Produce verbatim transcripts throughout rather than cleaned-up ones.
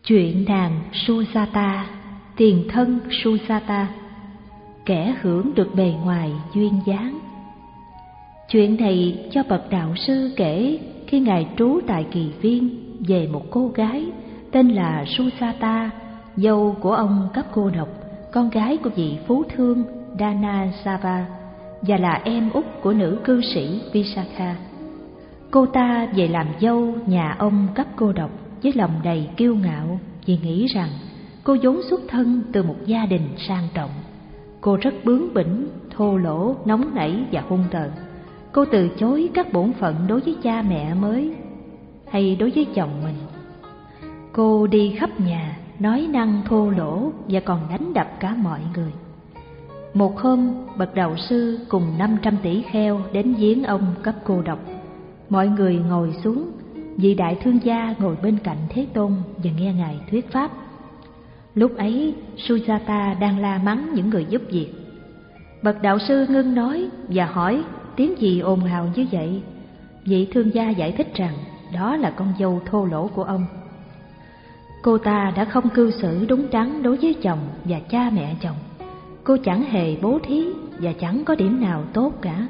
Chuyện nàng Sujata, tiền thân Sujata, kẻ hưởng được bề ngoài duyên dáng. Chuyện này cho bậc đạo sư kể khi ngài trú tại Kỳ Viên về một cô gái tên là Sujata, dâu của ông Cấp Cô Độc, con gái của vị phú thương Dhanasava và là em út của nữ cư sĩ Visakha. Cô ta về làm dâu nhà ông Cấp Cô Độc với lòng đầy kiêu ngạo vì nghĩ rằng cô vốn xuất thân từ một gia đình sang trọng. Cô rất bướng bỉnh, thô lỗ, nóng nảy và hung tợn. Cô từ chối các bổn phận đối với cha mẹ mới hay đối với chồng mình. Cô đi khắp nhà, nói năng thô lỗ và còn đánh đập cả mọi người. Một hôm, bậc đạo sư cùng năm trăm tỷ kheo đến viếng ông Cấp Cô Độc. Mọi người ngồi xuống, vị đại thương gia ngồi bên cạnh Thế Tôn và nghe ngài thuyết pháp. Lúc ấy, Sujata đang la mắng những người giúp việc. Bậc đạo sư ngưng nói và hỏi tiếng gì ồn ào như vậy. Vị thương gia giải thích rằng đó là con dâu thô lỗ của ông. Cô ta đã không cư xử đúng đắn đối với chồng và cha mẹ chồng. Cô chẳng hề bố thí và chẳng có điểm nào tốt cả.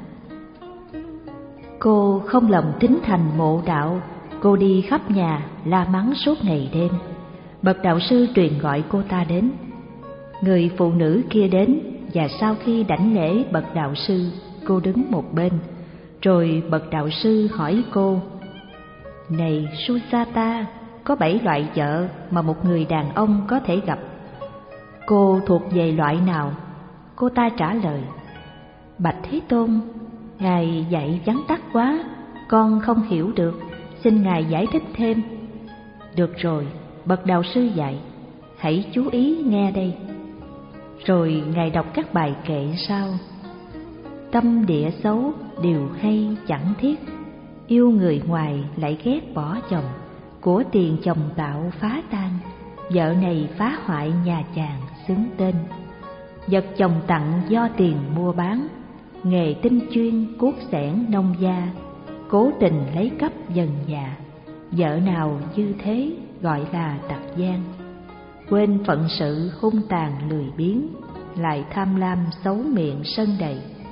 Cô không lòng tín thành mộ đạo. Cô đi khắp nhà la mắng suốt ngày đêm. Bậc đạo sư truyền gọi cô ta đến. Người phụ nữ kia đến, và sau khi đảnh lễ bậc đạo sư, cô đứng một bên. Rồi bậc đạo sư hỏi cô: Này Sujata, có bảy loại vợ mà một người đàn ông có thể gặp. Cô thuộc về loại nào? Cô ta trả lời: Bạch Thế Tôn, ngài dạy vắn tắt quá, con không hiểu được, xin ngài giải thích thêm. Được rồi, bậc đạo sư dạy, hãy chú ý nghe đây. Rồi ngài đọc các bài kệ sau: Tâm địa xấu, điều hay chẳng thiết, yêu người ngoài lại ghét bỏ chồng, của tiền chồng tạo phá tan, vợ này phá hoại nhà chàng xứng tên. Vật chồng tặng do tiền mua bán, nghề tinh chuyên cuốc xẻn nông gia, cố tình lấy cắp dần già, vợ nào như thế gọi là tặc gian. Quên phận sự hung tàn lười biếng, lại tham lam xấu miệng sân đầy.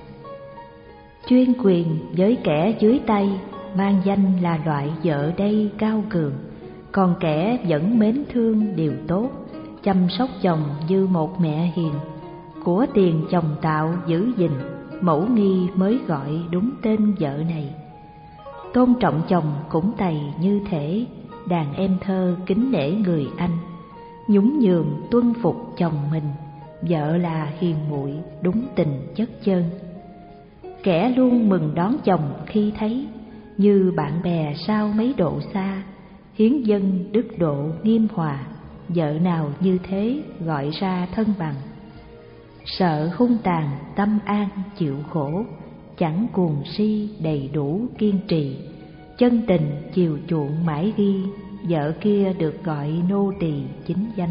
Chuyên quyền với kẻ dưới tay, mang danh là loại vợ đây cao cường. Còn kẻ vẫn mến thương điều tốt, chăm sóc chồng như một mẹ hiền. Của tiền chồng tạo giữ gìn, mẫu nghi mới gọi đúng tên vợ này. Tôn trọng chồng cũng tày như thể, đàn em thơ kính nể người anh. Nhún nhường tuân phục chồng mình, vợ là hiền muội đúng tình chất chân. Kẻ luôn mừng đón chồng khi thấy, như bạn bè sau mấy độ xa. Hiến dân đức độ nghiêm hòa, vợ nào như thế gọi ra thân bằng. Sợ hung tàn tâm an chịu khổ, chẳng cuồng si đầy đủ kiên trì. Chân tình chiều chuộng mãi ghi, vợ kia được gọi nô tỳ chính danh.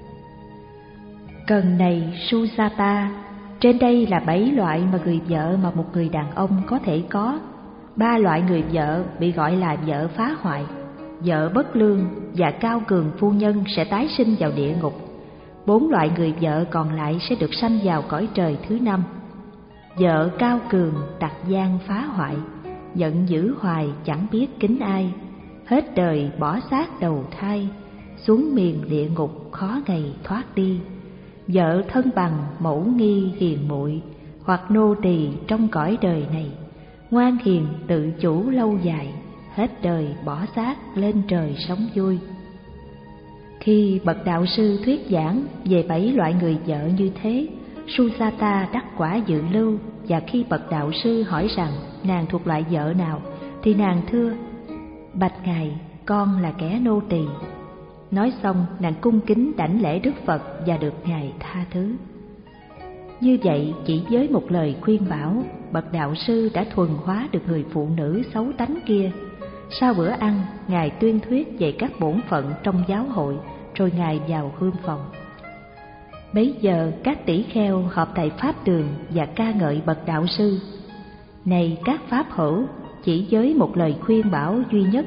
Cần này Sujata, trên đây là bảy loại mà người vợ mà một người đàn ông có thể có. Ba loại người vợ bị gọi là vợ phá hoại, vợ bất lương và cao cường phu nhân sẽ tái sinh vào địa ngục. Bốn loại người vợ còn lại sẽ được sanh vào cõi trời thứ năm. Vợ cao cường tặc gian phá hoại, giận dữ hoài chẳng biết kính ai, hết đời bỏ xác đầu thai, xuống miền địa ngục khó ngày thoát đi. Vợ thân bằng mẫu nghi hiền muội, hoặc nô tỳ trong cõi đời này, ngoan hiền tự chủ lâu dài, hết đời bỏ xác lên trời sống vui. Khi bậc đạo sư thuyết giảng về bảy loại người vợ như thế, Sujata đắc quả dự lưu, và khi bậc đạo sư hỏi rằng nàng thuộc loại vợ nào, thì nàng thưa: Bạch ngài, con là kẻ nô tỳ. Nói xong, nàng cung kính đảnh lễ Đức Phật và được ngài tha thứ. Như vậy, chỉ với một lời khuyên bảo, bậc đạo sư đã thuần hóa được người phụ nữ xấu tánh kia. Sau bữa ăn, ngài tuyên thuyết về các bổn phận trong giáo hội, rồi ngài vào hương phòng. Bấy giờ các tỷ kheo họp tại pháp đường và ca ngợi bậc đạo sư. Này các pháp hữu, chỉ với một lời khuyên bảo duy nhất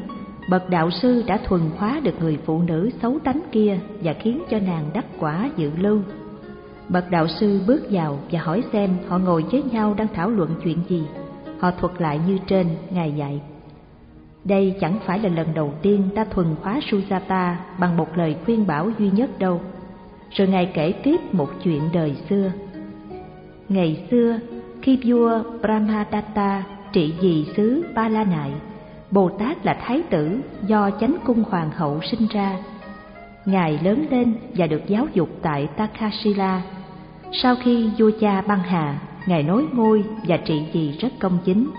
bậc đạo sư đã thuần hóa được người phụ nữ xấu tánh kia và khiến cho nàng đắc quả dự lưu. Bậc đạo sư bước vào và hỏi xem họ ngồi với nhau đang thảo luận chuyện gì. Họ thuật lại như trên, Ngài dạy. Đây chẳng phải là lần đầu tiên ta thuần hóa Sujata bằng một lời khuyên bảo duy nhất đâu. Rồi Ngài kể tiếp một chuyện đời xưa. Ngày xưa, khi vua Brahmadatta trị vì xứ Ba La Nại, Bồ Tát là thái tử do chánh cung hoàng hậu sinh ra. Ngài lớn lên và được giáo dục tại Takhasila. Sau khi vua cha băng hà, Ngài nối ngôi và trị vì rất công chính.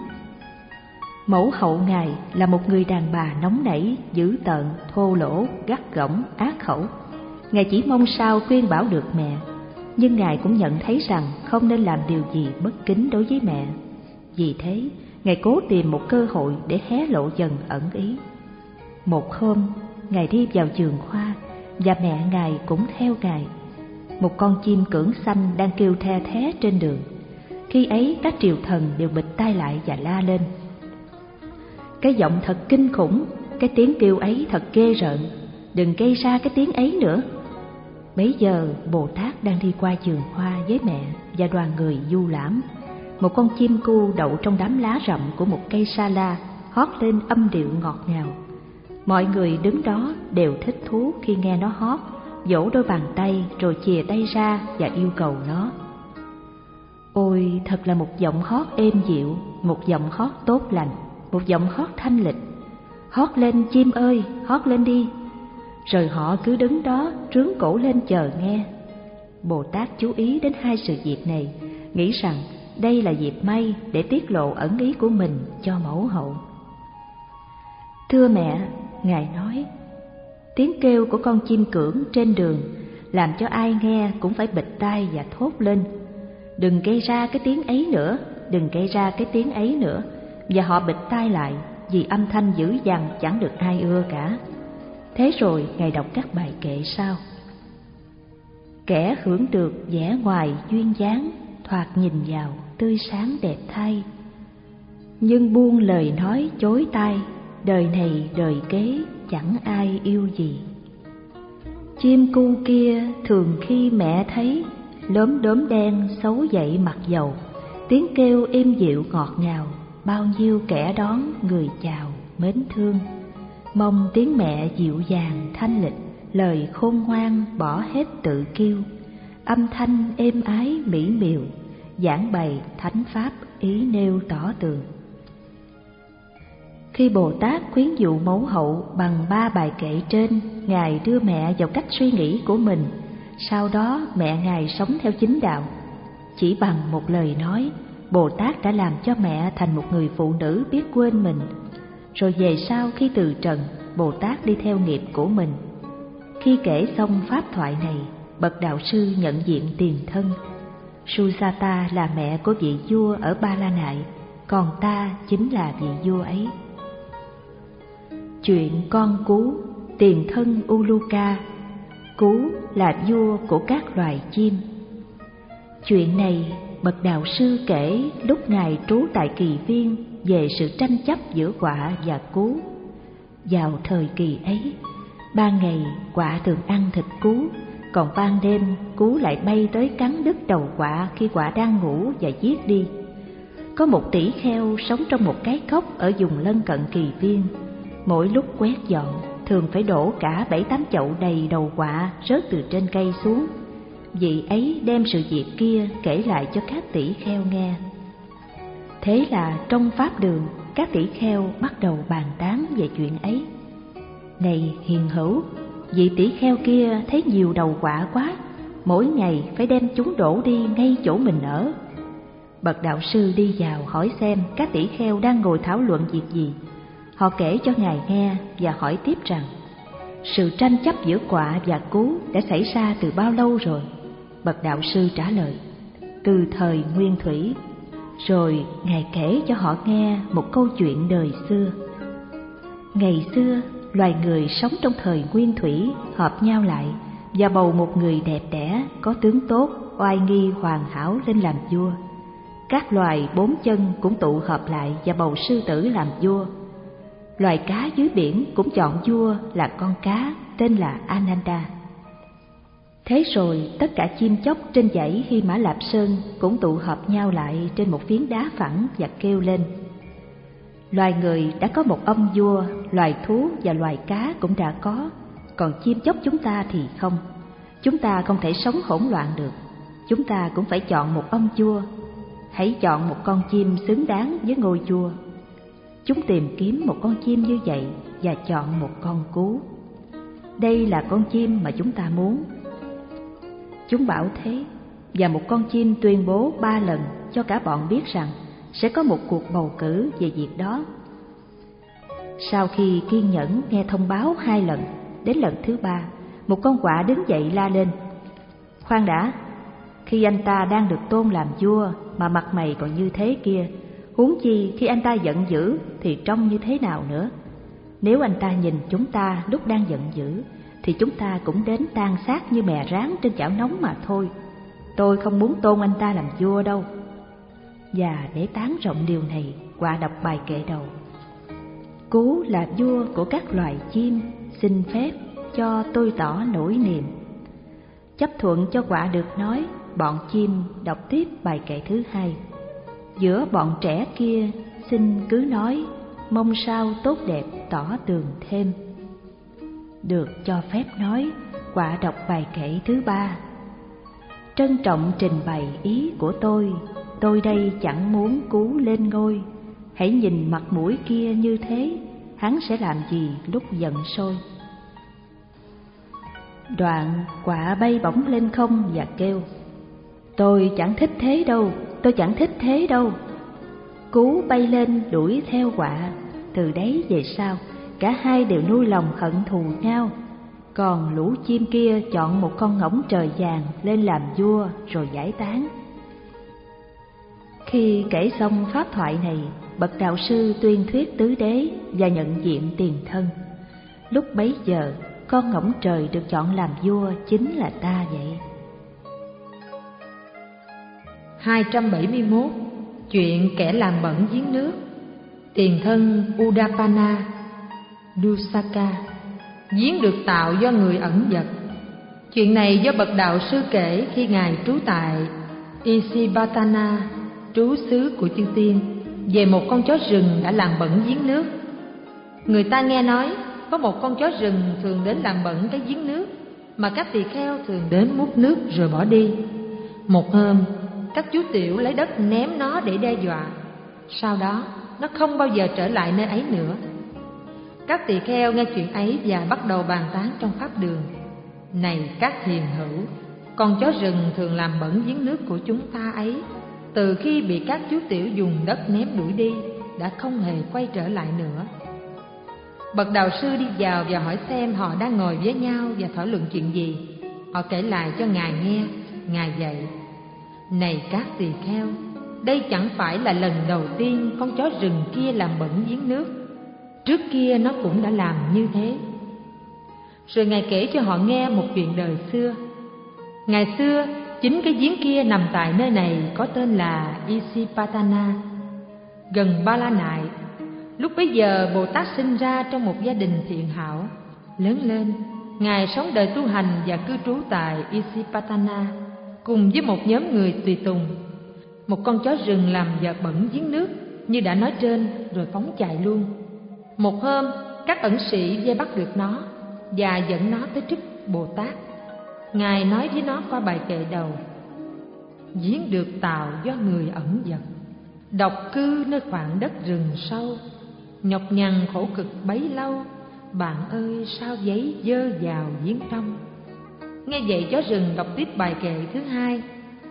Mẫu hậu Ngài là một người đàn bà nóng nảy, dữ tợn, thô lỗ, gắt gỏng, ác khẩu. Ngài chỉ mong sao khuyên bảo được mẹ, nhưng Ngài cũng nhận thấy rằng không nên làm điều gì bất kính đối với mẹ. Vì thế, Ngài cố tìm một cơ hội để hé lộ dần ẩn ý. Một hôm, Ngài đi vào vườn hoa và mẹ Ngài cũng theo Ngài. Một con chim cưỡng xanh đang kêu the thé trên đường. Khi ấy các triều thần đều bịt tai lại và la lên. Cái giọng thật kinh khủng, cái tiếng kêu ấy thật ghê rợn, đừng gây ra cái tiếng ấy nữa. Bấy giờ Bồ Tát đang đi qua vườn hoa với mẹ và đoàn người du lãm. Một con chim cu đậu trong đám lá rậm của một cây sa la, hót lên âm điệu ngọt ngào. Mọi người đứng đó đều thích thú khi nghe nó hót, vỗ đôi bàn tay rồi chìa tay ra và yêu cầu nó. Ôi, thật là một giọng hót êm dịu, một giọng hót tốt lành, một giọng hót thanh lịch. Hót lên chim ơi, hót lên đi. Rồi họ cứ đứng đó trướng cổ lên chờ nghe. Bồ Tát chú ý đến hai sự việc này, nghĩ rằng đây là dịp may để tiết lộ ẩn ý của mình cho mẫu hậu. Thưa mẹ, Ngài nói, tiếng kêu của con chim cưỡng trên đường làm cho ai nghe cũng phải bịt tai và thốt lên. Đừng gây ra cái tiếng ấy nữa, đừng gây ra cái tiếng ấy nữa. Và họ bịt tai lại vì âm thanh dữ dằn chẳng được ai ưa cả. Thế rồi Ngài đọc các bài kệ sau. Kẻ hưởng được vẻ ngoài duyên dáng, thoạt nhìn vào tươi sáng đẹp thay. Nhưng buông lời nói chối tai, đời này đời kế chẳng ai yêu gì. Chim cu kia thường khi mẹ thấy, lốm đốm đen xấu dậy mặt dầu, tiếng kêu êm dịu ngọt ngào, bao nhiêu kẻ đón người chào mến thương. Mong tiếng mẹ dịu dàng thanh lịch, lời khôn ngoan bỏ hết tự kiêu, âm thanh êm ái mỹ miều, giảng bày thánh pháp ý nêu tỏ tường. Khi Bồ Tát khuyến dụ mẫu hậu bằng ba bài kệ trên, Ngài đưa mẹ vào cách suy nghĩ của mình. Sau đó mẹ Ngài sống theo chính đạo. Chỉ bằng một lời nói, Bồ Tát đã làm cho mẹ thành một người phụ nữ biết quên mình. Rồi về sau khi từ trần, Bồ Tát đi theo nghiệp của mình. Khi kể xong pháp thoại này, bậc đạo sư nhận diện tiền thân. Sujata là mẹ của vị vua ở Ba La Nại, còn ta chính là vị vua ấy. Chuyện con cú, tiền thân Uluka. Cú là vua của các loài chim. Chuyện này bậc đạo sư kể lúc Ngài trú tại Kỳ Viên về sự tranh chấp giữa quạ và cú. Vào thời kỳ ấy, ban ngày quạ thường ăn thịt cú, còn ban đêm cú lại bay tới cắn đứt đầu quạ khi quạ đang ngủ và giết đi. Có một tỷ kheo sống trong một cái cốc ở vùng lân cận Kỳ Viên. Mỗi lúc quét dọn, thường phải đổ cả bảy tám chậu đầy đầu quạ rớt từ trên cây xuống. Vị ấy đem sự việc kia kể lại cho các tỷ kheo nghe. Thế là trong pháp đường, các tỷ kheo bắt đầu bàn tán về chuyện ấy. Này hiền hữu, vị tỷ kheo kia thấy nhiều đầu quạ quá, mỗi ngày phải đem chúng đổ đi ngay chỗ mình ở. Bậc đạo sư đi vào hỏi xem các tỷ kheo đang ngồi thảo luận việc gì. Họ kể cho Ngài nghe và hỏi tiếp rằng sự tranh chấp giữa quạ và cú đã xảy ra từ bao lâu rồi. Bậc đạo sư trả lời, từ thời Nguyên Thủy. Rồi Ngài kể cho họ nghe một câu chuyện đời xưa. Ngày xưa, loài người sống trong thời Nguyên Thủy hợp nhau lại và bầu một người đẹp đẽ, có tướng tốt, oai nghi hoàn hảo lên làm vua. Các loài bốn chân cũng tụ hợp lại và bầu sư tử làm vua. loài cá dưới biển cũng chọn vua là con cá tên là Ananda. Thế rồi tất cả chim chóc trên dãy Hy Mã Lạp Sơn cũng tụ họp nhau lại trên một phiến đá phẳng và kêu lên: loài người đã có một ông vua, loài thú và loài cá cũng đã có, còn chim chóc chúng ta thì không. Chúng ta không thể sống hỗn loạn được, chúng ta cũng phải chọn một ông vua. Hãy chọn một con chim xứng đáng với ngôi vua. Chúng tìm kiếm một con chim như vậy và chọn một con cú. Đây là con chim mà chúng ta muốn. Chúng bảo thế, và một con chim tuyên bố ba lần cho cả bọn biết rằng sẽ có một cuộc bầu cử về việc đó. Sau khi kiên nhẫn nghe thông báo hai lần, đến lần thứ ba, một con quạ đứng dậy la lên: khoan đã, khi anh ta đang được tôn làm vua mà mặt mày còn như thế kia, huống chi khi anh ta giận dữ thì trông như thế nào nữa. Nếu anh ta nhìn chúng ta lúc đang giận dữ thì chúng ta cũng đến tan xác như mè rán trên chảo nóng mà thôi. Tôi không muốn tôn anh ta làm vua đâu. Và để tán rộng điều này, quạ đọc bài kệ đầu: cú là vua của các loài chim, xin phép cho tôi tỏ nỗi niềm. Chấp thuận cho quạ được nói, bọn chim đọc tiếp bài kệ thứ hai: giữa bọn trẻ kia xin cứ nói, mong sao tốt đẹp tỏ tường thêm. Được cho phép nói, quạ đọc bài kệ thứ ba: trân trọng trình bày ý của tôi, tôi đây chẳng muốn cú lên ngôi. Hãy nhìn mặt mũi kia như thế, hắn sẽ làm gì lúc giận sôi. Đoạn quạ bay bổng lên không và kêu: tôi chẳng thích thế đâu, tôi chẳng thích thế đâu. Cú bay lên đuổi theo quạ. Từ đấy về sau, cả hai đều nuôi lòng hận thù nhau. Còn lũ chim kia chọn một con ngỗng trời vàng lên làm vua rồi giải tán. Khi kể xong pháp thoại này, bậc đạo sư tuyên thuyết tứ đế và nhận nhiệm tiền thân. Lúc bấy giờ, con ngỗng trời được chọn làm vua chính là ta vậy. hai trăm bảy mươi mốt. Chuyện kẻ làm bẩn giếng nước. Tiền thân Udapana, Dusaka. Giếng được tạo do người ẩn dật. Chuyện này do bậc đạo sư kể khi ngài trú tại Isipatana, trú xứ của chư tiên, về một con chó rừng đã làm bẩn giếng nước. Người ta nghe nói có một con chó rừng thường đến làm bẩn cái giếng nước mà các tỳ kheo thường đến múc nước rồi bỏ đi. Một hôm, các chú tiểu lấy đất ném nó để đe dọa. Sau đó, nó không bao giờ trở lại nơi ấy nữa. Các tỳ kheo nghe chuyện ấy và bắt đầu bàn tán trong pháp đường: này các hiền hữu, con chó rừng thường làm bẩn giếng nước của chúng ta ấy, từ khi bị các chú tiểu dùng đất ném đuổi đi, đã không hề quay trở lại nữa. Bậc đạo sư đi vào và hỏi xem họ đang ngồi với nhau và thảo luận chuyện gì. Họ kể lại cho ngài nghe. Ngài dạy: này các tỳ kheo, đây chẳng phải là lần đầu tiên con chó rừng kia làm bẩn giếng nước. Trước kia nó cũng đã làm như thế. Rồi ngài kể cho họ nghe một chuyện đời xưa. Ngày xưa, chính cái giếng kia nằm tại nơi này có tên là Isipatana, gần Ba La Nại. Lúc bấy giờ, Bồ Tát sinh ra trong một gia đình thiện hảo. Lớn lên, ngài sống đời tu hành và cư trú tại Isipatana cùng với một nhóm người tùy tùng. Một con chó rừng làm dơ bẩn giếng nước như đã nói trên, rồi phóng chạy luôn. Một hôm, các ẩn sĩ vây bắt được nó và dẫn nó tới trước Bồ Tát. Ngài nói với nó qua bài kệ đầu: giếng được tạo do người ẩn dật, độc cư nơi khoảng đất rừng sâu, nhọc nhằn khổ cực bấy lâu, bạn ơi sao giấy dơ vào giếng trong. Nghe vậy, chó rừng đọc tiếp bài kệ thứ hai: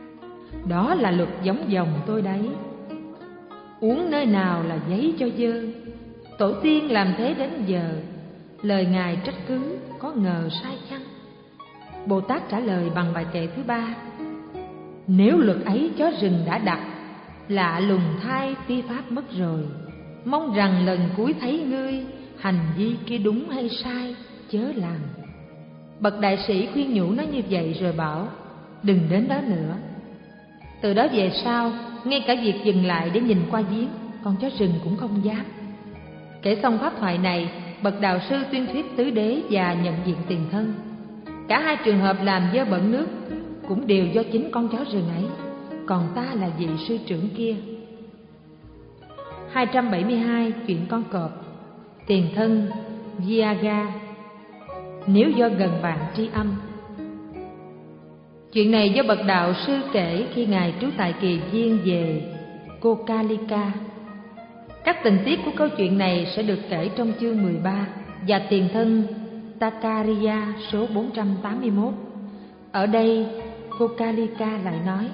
đó là luật giống dòng tôi đấy, uống nơi nào là giấy cho dơ. Tổ tiên làm thế đến giờ, lời ngài trách cứ có ngờ sai chăng? Bồ Tát trả lời bằng bài kệ thứ ba: nếu luật ấy chó rừng đã đặt, lạ lùng thay phi pháp mất rồi. Mong rằng lần cuối thấy ngươi, hành vi kia đúng hay sai chớ làm. Bậc đại sĩ khuyên nhủ nó như vậy rồi bảo: đừng đến đó nữa. Từ đó về sau, ngay cả việc dừng lại để nhìn qua giếng, con chó rừng cũng không dám. Kể Kể xong pháp thoại này, bậc đạo sư tuyên thuyết tứ đế và nhận diện tiền thân. Cả hai trường hợp làm dơ bẩn nước cũng đều do chính con chó rừng ấy, còn ta là vị sư trưởng kia. Hai trăm bảy mươi hai. Chuyện con cọp. Tiền thân Vyaga. Nếu do gần bạn tri âm. Chuyện này do bậc đạo sư kể khi ngài trú tại kỳ viên về Kokalika. Các tình tiết của câu chuyện này sẽ được kể trong chương mười ba và tiền thân Takariya số bốn trăm tám mươi mốt. Ở đây Kokalika lại nói: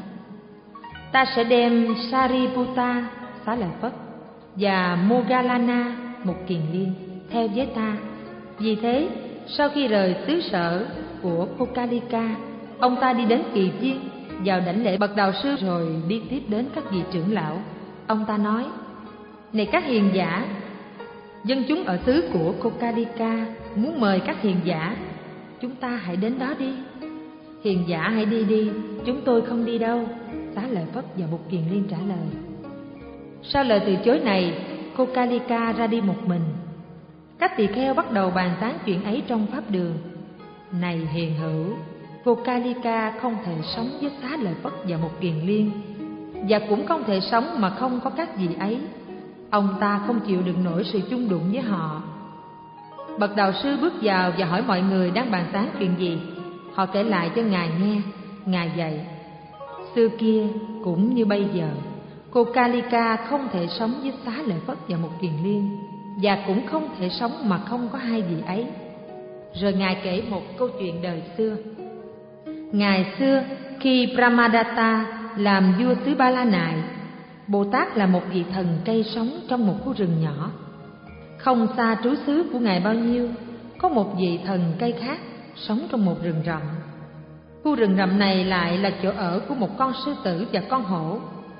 ta sẽ đem Sariputta, Xá Lợi Phất, và Moggallana, một kiền liên, theo với ta. Vì thế, sau khi rời xứ sở của Kokalika, ông ta đi đến kỳ viên, vào đảnh lễ bậc đạo sư rồi đi tiếp đến các vị trưởng lão. Ông ta nói: này các hiền giả, dân chúng ở xứ của Kokalika muốn mời các hiền giả, chúng ta hãy đến đó đi. Hiền giả hãy đi đi, chúng tôi không đi đâu. Xá Lợi Phất và một kiền liên trả lời. Sau lời từ chối này, Kokalika ra đi một mình. Các tỳ kheo bắt đầu bàn tán chuyện ấy trong pháp đường. Này hiền hữu, Kokalika không thể sống với Xá Lợi Phất và một kiền liên, và cũng không thể sống mà không có các vị ấy. Ông ta không chịu đựng nổi sự chung đụng với họ. Bậc đạo sư bước vào và hỏi mọi người đang bàn tán chuyện gì. Họ kể lại cho ngài nghe. Ngài dạy: xưa kia cũng như bây giờ, Kokalika không thể sống với Xá Lợi Phất và một kiền liên, và cũng không thể sống mà không có hai vị ấy. Rồi ngài kể một câu chuyện đời xưa. Ngày xưa, khi Brahmadatta làm vua xứ Ba La Nại, Bồ Tát là một vị thần cây sống trong một khu rừng nhỏ. Không xa trú xứ của ngài bao nhiêu, có một vị thần cây khác sống trong một rừng rậm. Khu rừng rậm này lại là chỗ ở của một con sư tử và con hổ.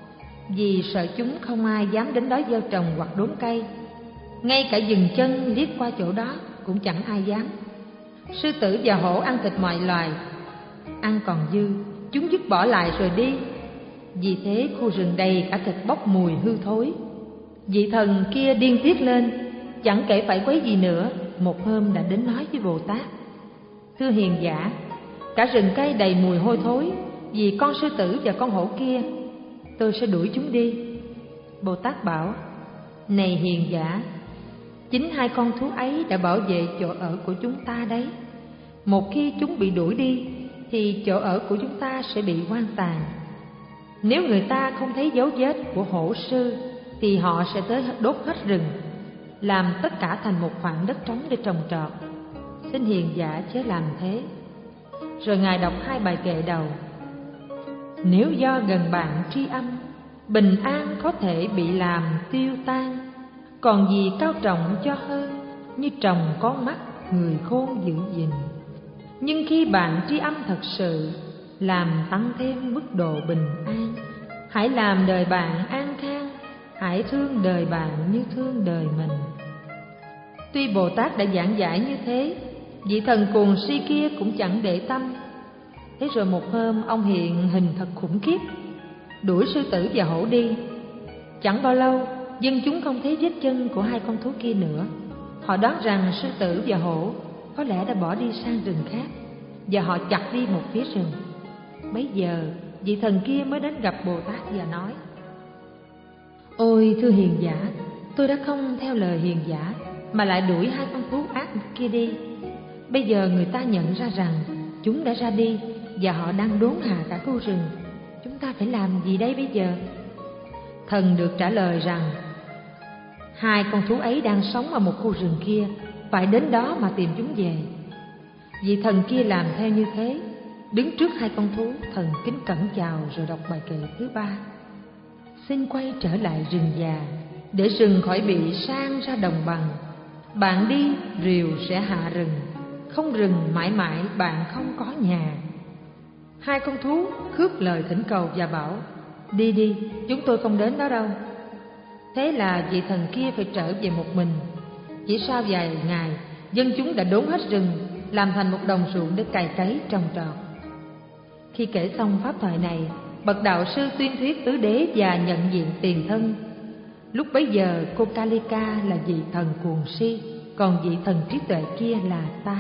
Vì sợ chúng không ai dám đến đó gieo trồng hoặc đốn cây, ngay cả dừng chân liếc qua chỗ đó cũng chẳng ai dám. Sư tử và hổ ăn thịt mọi loài, ăn còn dư chúng dứt bỏ lại rồi đi. Vì thế khu rừng đầy cả thịt bốc mùi hư thối. Vị thần kia điên tiết lên, chẳng kể phải quấy gì nữa, một hôm đã đến nói với Bồ Tát: thưa hiền giả, cả rừng cây đầy mùi hôi thối vì con sư tử và con hổ kia, tôi sẽ đuổi chúng đi. Bồ Tát bảo: này hiền giả, chính hai con thú ấy đã bảo vệ chỗ ở của chúng ta đấy. Một khi chúng bị đuổi đi thì chỗ ở của chúng ta sẽ bị hoang tàn. Nếu người ta không thấy dấu vết của hổ sư thì họ sẽ tới đốt hết rừng, làm tất cả thành một khoảng đất trống để trồng trọt. Xin hiền giả chớ làm thế. Rồi ngài đọc hai bài kệ đầu. Nếu do gần bạn tri âm, bình an có thể bị làm tiêu tan. Còn gì cao trọng cho hơn, như trồng con mắt người khôn giữ gìn. Nhưng khi bạn tri âm thật sự, làm tăng thêm mức độ bình an. Hãy làm đời bạn an khang, hãy thương đời bạn như thương đời mình. Tuy Bồ Tát đã giảng giải như thế, vị thần cuồng si kia cũng chẳng để tâm. Thế rồi một hôm ông hiện hình thật khủng khiếp, đuổi sư tử và hổ đi. Chẳng bao lâu, dân chúng không thấy vết chân của hai con thú kia nữa. Họ đoán rằng sư tử và hổ có lẽ đã bỏ đi sang rừng khác, và họ chặt đi một phía rừng. Bấy giờ vị thần kia mới đến gặp Bồ Tát và nói: ôi thưa hiền giả, tôi đã không theo lời hiền giả mà lại đuổi hai con thú ác kia đi. Bây giờ người ta nhận ra rằng chúng đã ra đi và họ đang đốn hạ cả khu rừng. Chúng ta phải làm gì đây bây giờ? Thần được trả lời rằng hai con thú ấy đang sống ở một khu rừng kia, phải đến đó mà tìm chúng về. Vị thần kia làm theo như thế, đứng trước hai con thú, thần kính cẩn chào rồi đọc bài kệ thứ ba. Xin quay trở lại rừng già, để rừng khỏi bị sang ra đồng bằng. Bạn đi, rìu sẽ hạ rừng, không rừng mãi mãi bạn không có nhà. Hai con thú khước lời thỉnh cầu và bảo: đi đi, chúng tôi không đến đó đâu. Thế là vị thần kia phải trở về một mình. Chỉ sau vài ngày, dân chúng đã đốn hết rừng, làm thành một đồng ruộng để cày cấy trồng trọt. Khi kể xong pháp thoại này, bậc đạo sư tuyên thuyết tứ đế và nhận diện tiền thân. Lúc bấy giờ cô Kalika là vị thần cuồng si, còn vị thần trí tuệ kia là ta.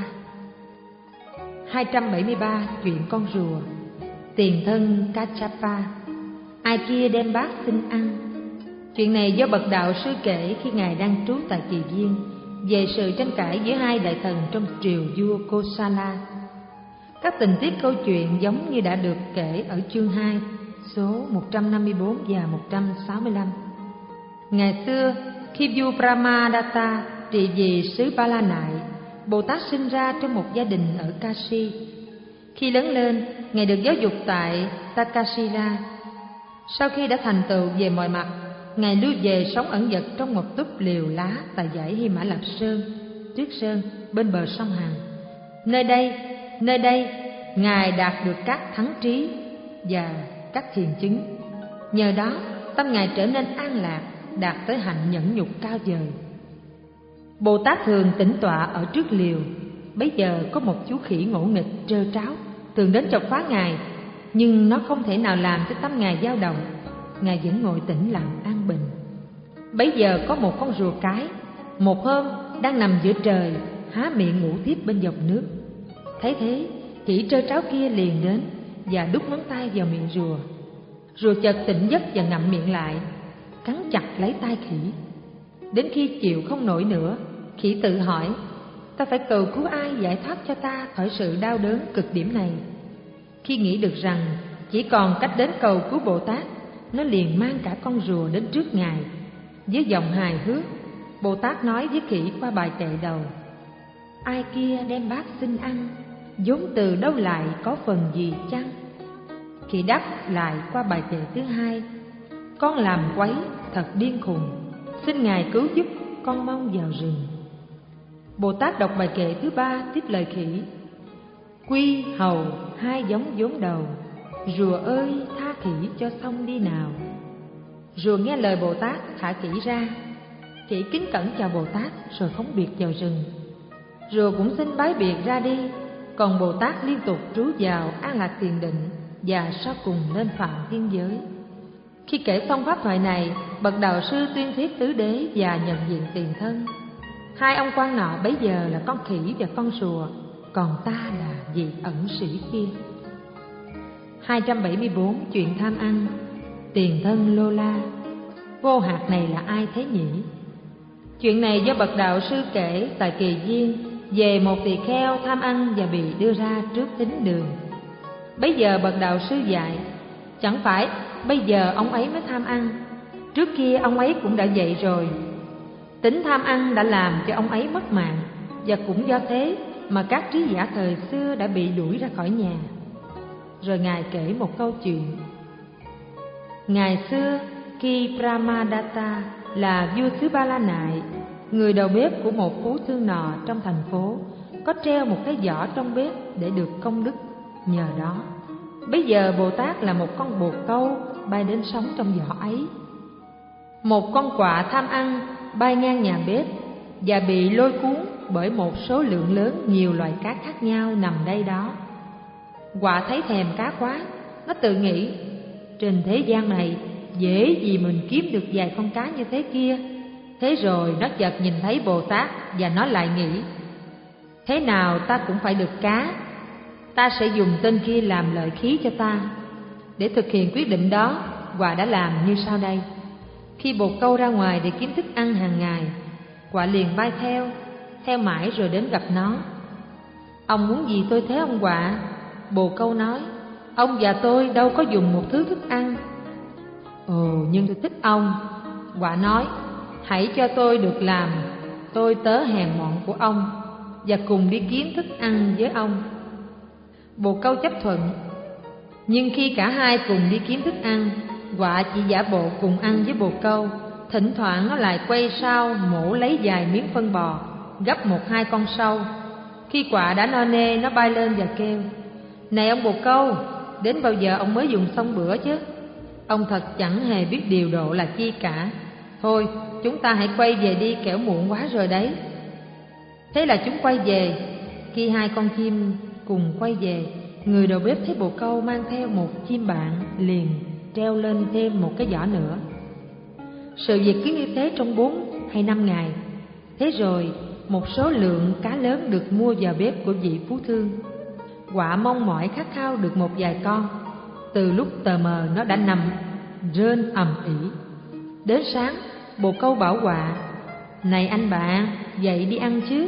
Hai trăm bảy mươi ba. Chuyện con rùa. Tiền thân Kachapa, ai kia đem bát xin ăn. Chuyện này do bậc đạo sư kể khi ngài đang trú tại Kỳ Viên, về sự tranh cãi giữa hai đại thần trong triều vua Kosala. Các tình tiết câu chuyện giống như đã được kể ở chương hai, số một trăm năm mươi bốn và một trăm sáu mươi lăm. Ngày xưa, khi vua Brahmadatta trị vì xứ Ba La Nại, Bồ Tát sinh ra trong một gia đình ở Kashi. Khi lớn lên, ngài được giáo dục tại Takasila. Sau khi đã thành tựu về mọi mặt, ngài lui về sống ẩn dật trong một túp liều lá tại dãy Hy Mã Lạp Sơn, Tuyết Sơn, bên bờ sông Hằng. Nơi đây, nơi đây, ngài đạt được các thắng trí và các thiền chứng. Nhờ đó, tâm ngài trở nên an lạc, đạt tới hạnh nhẫn nhục cao vời. Bồ Tát thường tĩnh tọa ở trước liều. Bấy giờ có một chú khỉ ngỗ nghịch trơ tráo thường đến chọc phá ngài, nhưng nó không thể nào làm cho tâm ngài dao động. Ngài vẫn ngồi tĩnh lặng an bình. Bấy giờ có một con rùa cái, một hôm đang nằm giữa trời, há miệng ngủ tiếp bên dòng nước. Thấy thế, khỉ trơ tráo kia liền đến và đút ngón tay vào miệng rùa. Rùa chợt tỉnh giấc và ngậm miệng lại, cắn chặt lấy tai khỉ. Đến khi chịu không nổi nữa, khỉ tự hỏi: ta phải cầu cứu ai giải thoát cho ta khỏi sự đau đớn cực điểm này? Khi nghĩ được rằng chỉ còn cách đến cầu cứu Bồ Tát, nó liền mang cả con rùa đến trước ngài. Với giọng hài hước, Bồ Tát nói với khỉ qua bài kệ đầu: ai kia đem bát xin ăn, vốn từ đâu lại có phần gì chăng? Khỉ đáp lại qua bài kệ thứ hai: con làm quấy thật điên khùng, xin ngài cứu giúp, con mong vào rừng. Bồ Tát đọc bài kệ thứ ba tiếp lời khỉ: quy hầu hai giống vốn đầu, rùa ơi tha khỉ cho xong đi nào. Rùa nghe lời Bồ Tát thả khỉ ra. Khỉ kính cẩn chào Bồ Tát rồi phóng biệt vào rừng. Rùa cũng xin bái biệt ra đi, còn Bồ Tát liên tục trú vào an lạc thiền định và sau cùng lên phạm thiên giới. Khi kể xong pháp thoại này, bậc đạo sư tuyên thuyết tứ đế và nhận diện tiền thân. Hai ông quan nọ bấy giờ là con khỉ và con rùa, còn ta là vị ẩn sĩ kia. Hai trăm bảy mươi bốn. Chuyện tham ăn. Tiền thân Lola. Vô hạt này là ai thế nhỉ? Chuyện này do bậc đạo sư kể tại Kỳ Viên về một tỳ kheo tham ăn và bị đưa ra trước thính đường. Bấy giờ bậc đạo sư dạy: chẳng phải bây giờ ông ấy mới tham ăn, trước kia ông ấy cũng đã vậy rồi. Tính tham ăn đã làm cho ông ấy mất mạng, và cũng do thế mà các trí giả thời xưa đã bị đuổi ra khỏi nhà. Rồi ngài kể một câu chuyện. Ngày xưa, khi Brahmadatta là vua xứ Ba La Nại, người đầu bếp của một phú thương nọ trong thành phố có treo một cái giỏ trong bếp để được công đức. Nhờ đó, bây giờ Bồ Tát là một con bồ câu bay đến sống trong giỏ ấy. Một con quạ tham ăn bay ngang nhà bếp và bị lôi cuốn bởi một số lượng lớn nhiều loài cá khác nhau nằm đây đó. Quạ thấy thèm cá quá, nó tự nghĩ: trên thế gian này dễ gì mình kiếm được vài con cá như thế kia. Thế rồi nó chợt nhìn thấy Bồ Tát và nó lại nghĩ: thế nào ta cũng phải được cá, ta sẽ dùng tên kia làm lợi khí cho ta. Để thực hiện quyết định đó, quạ đã làm như sau đây. Khi bồ câu ra ngoài để kiếm thức ăn hàng ngày, quạ liền bay theo, theo mãi rồi đến gặp nó. Ông muốn gì tôi thế ông quạ? Bồ câu nói: ông và tôi đâu có dùng một thứ thức ăn. Ồ, nhưng tôi thích ông. Quạ nói: hãy cho tôi được làm tôi tớ hèn mọn của ông và cùng đi kiếm thức ăn với ông. Bồ câu chấp thuận. Nhưng khi cả hai cùng đi kiếm thức ăn, quạ chỉ giả bộ cùng ăn với bồ câu. Thỉnh thoảng nó lại quay sau mổ lấy vài miếng phân bò, gấp một hai con sâu. Khi quạ đã no nê, nó bay lên và kêu: này ông bồ câu, đến bao giờ ông mới dùng xong bữa chứ? Ông thật chẳng hề biết điều độ là chi cả. Thôi, chúng ta hãy quay về đi, kẻo muộn quá rồi đấy. Thế là chúng quay về. Khi hai con chim cùng quay về, người đầu bếp thấy bồ câu mang theo một chim bạn, liền treo lên thêm một cái giỏ nữa. Sự việc cứ như thế trong bốn hay năm ngày. Thế rồi một số lượng cá lớn được mua vào bếp của vị phú thương. Quạ mong mỏi khát khao được một vài con. Từ lúc tờ mờ nó đã nằm rên ầm ĩ. Đến sáng, bồ câu bảo quạ: "Này anh bạn, dậy đi ăn chứ."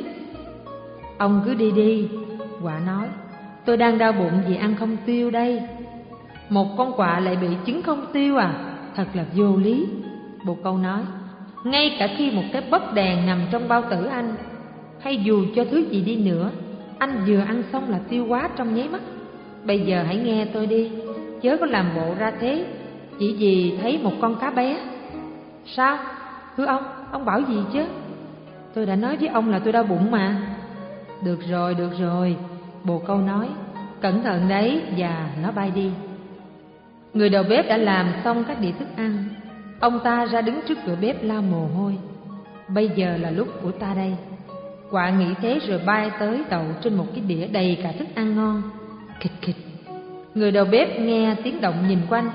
"Ông cứ đi đi," quạ nói, "tôi đang đau bụng vì ăn không tiêu đây." "Một con quạ lại bị trứng không tiêu à? Thật là vô lý." Bồ câu nói, "Ngay cả khi một cái bắp đèn nằm trong bao tử anh, hay dù cho thứ gì đi nữa, anh vừa ăn xong là tiêu hóa trong nháy mắt. Bây giờ hãy nghe tôi đi, chớ có làm bộ ra thế chỉ vì thấy một con cá bé." "Sao? Thưa ông, ông bảo gì chứ?" "Tôi đã nói với ông là tôi đau bụng mà." "Được rồi, được rồi," bồ câu nói, "cẩn thận đấy," và nó bay đi. Người đầu bếp đã làm xong các đĩa thức ăn. Ông ta ra đứng trước cửa bếp lau mồ hôi. "Bây giờ là lúc của ta đây." Quạ nghĩ thế rồi bay tới đậu trên một cái đĩa đầy cả thức ăn ngon. Khịch khịch. Người đầu bếp nghe tiếng động nhìn quanh.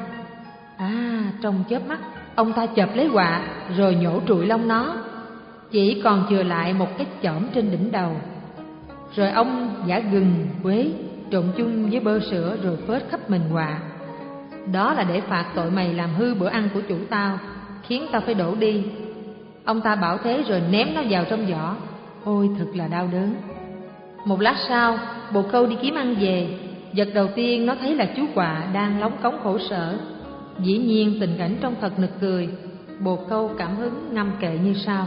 À, trong chớp mắt, ông ta chộp lấy quạ rồi nhổ trụi lông nó. Chỉ còn chừa lại một cái chỏm trên đỉnh đầu. Rồi ông giã gừng, quế trộn chung với bơ sữa rồi phết khắp mình quạ. "Đó là để phạt tội mày làm hư bữa ăn của chủ tao, khiến tao phải đổ đi." Ông ta bảo thế rồi ném nó vào trong giỏ. Ôi thật là đau đớn. Một lát sau, bồ câu đi kiếm ăn về. Vật đầu tiên nó thấy là chú quạ đang lóng cóng khổ sở. Dĩ nhiên tình cảnh trông thật nực cười. Bồ câu cảm hứng ngâm kệ như sau: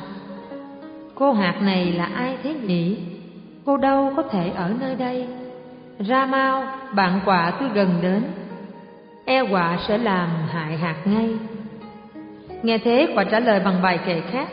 "Cô hạt này là ai thế nhỉ? Cô đâu có thể ở nơi đây. Ra mau, bạn quạ cứ gần đến, e quạ sẽ làm hại hạt ngay." Nghe thế, quạ trả lời bằng bài kệ khác: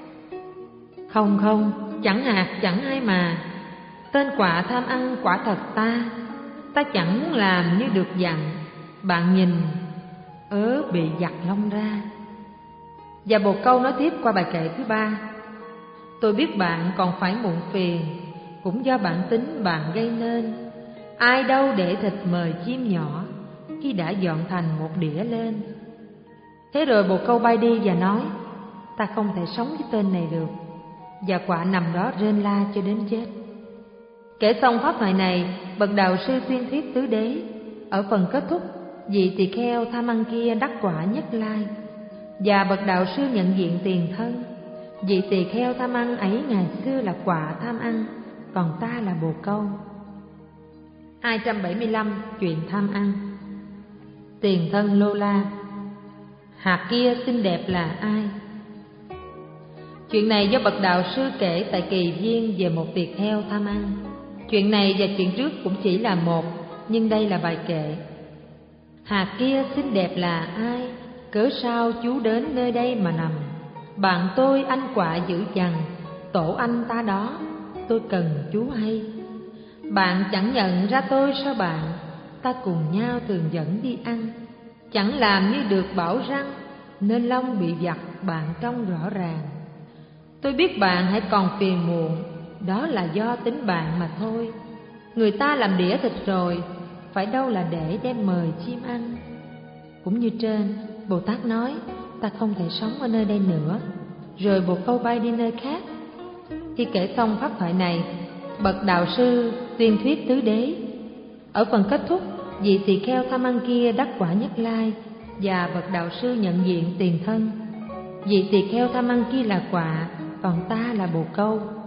"Không không, chẳng hạt chẳng ai mà. Tên quạ tham ăn quả thật ta. Ta chẳng muốn làm như được dặn. Bạn nhìn, ớ bị giặt lông ra." Và bồ câu nói tiếp qua bài kệ thứ ba: "Tôi biết bạn còn phải muộn phiền, cũng do bản tính bạn gây nên. Ai đâu để thịt mời chim nhỏ, khi đã dọn thành một đĩa lên." Thế rồi bồ câu bay đi và nói: "Ta không thể sống với tên này được." Và quạ nằm đó rên la cho đến chết. Kể xong pháp thoại này, bậc đạo sư tuyên thuyết tứ đế. Ở phần kết thúc, vị tỳ kheo tham ăn kia đắc quả Nhất Lai, và bậc đạo sư nhận diện tiền thân. Vị tỳ kheo tham ăn ấy ngày xưa là quạ tham ăn, còn ta là bồ câu. hai trăm bảy mươi lăm. Chuyện tham ăn. Tiền thân Lô La. Hạt kia xinh đẹp là ai? Chuyện này do bậc đạo sư kể tại kỳ viên về một tỳ kheo tham ăn. Chuyện này và chuyện trước cũng chỉ là một, nhưng đây là bài kệ. Hạt kia xinh đẹp là ai? Cớ sao chú đến nơi đây mà nằm? Bạn tôi anh quạ dữ dằn, tổ anh ta đó, tôi cần chú hay. Bạn chẳng nhận ra tôi sao bạn? Ta cùng nhau thường dẫn đi ăn. Chẳng làm như được bảo răng, nên lông bị vặt bạn trông rõ ràng. Tôi biết bạn hãy còn phiền muộn, đó là do tính bạn mà thôi. Người ta làm đĩa thịt rồi, phải đâu là để đem mời chim ăn. Cũng như trên, Bồ Tát nói, ta không thể sống ở nơi đây nữa. Rồi bồ câu bay đi nơi khác. Khi kể xong pháp thoại này, bậc đạo sư tuyên thuyết tứ đế. Ở phần kết thúc, vị tỳ kheo tham ăn kia đắc quả Nhất Lai, và bậc đạo sư nhận diện tiền thân. Vị tỳ kheo tham ăn kia là quạ, còn ta là bồ câu.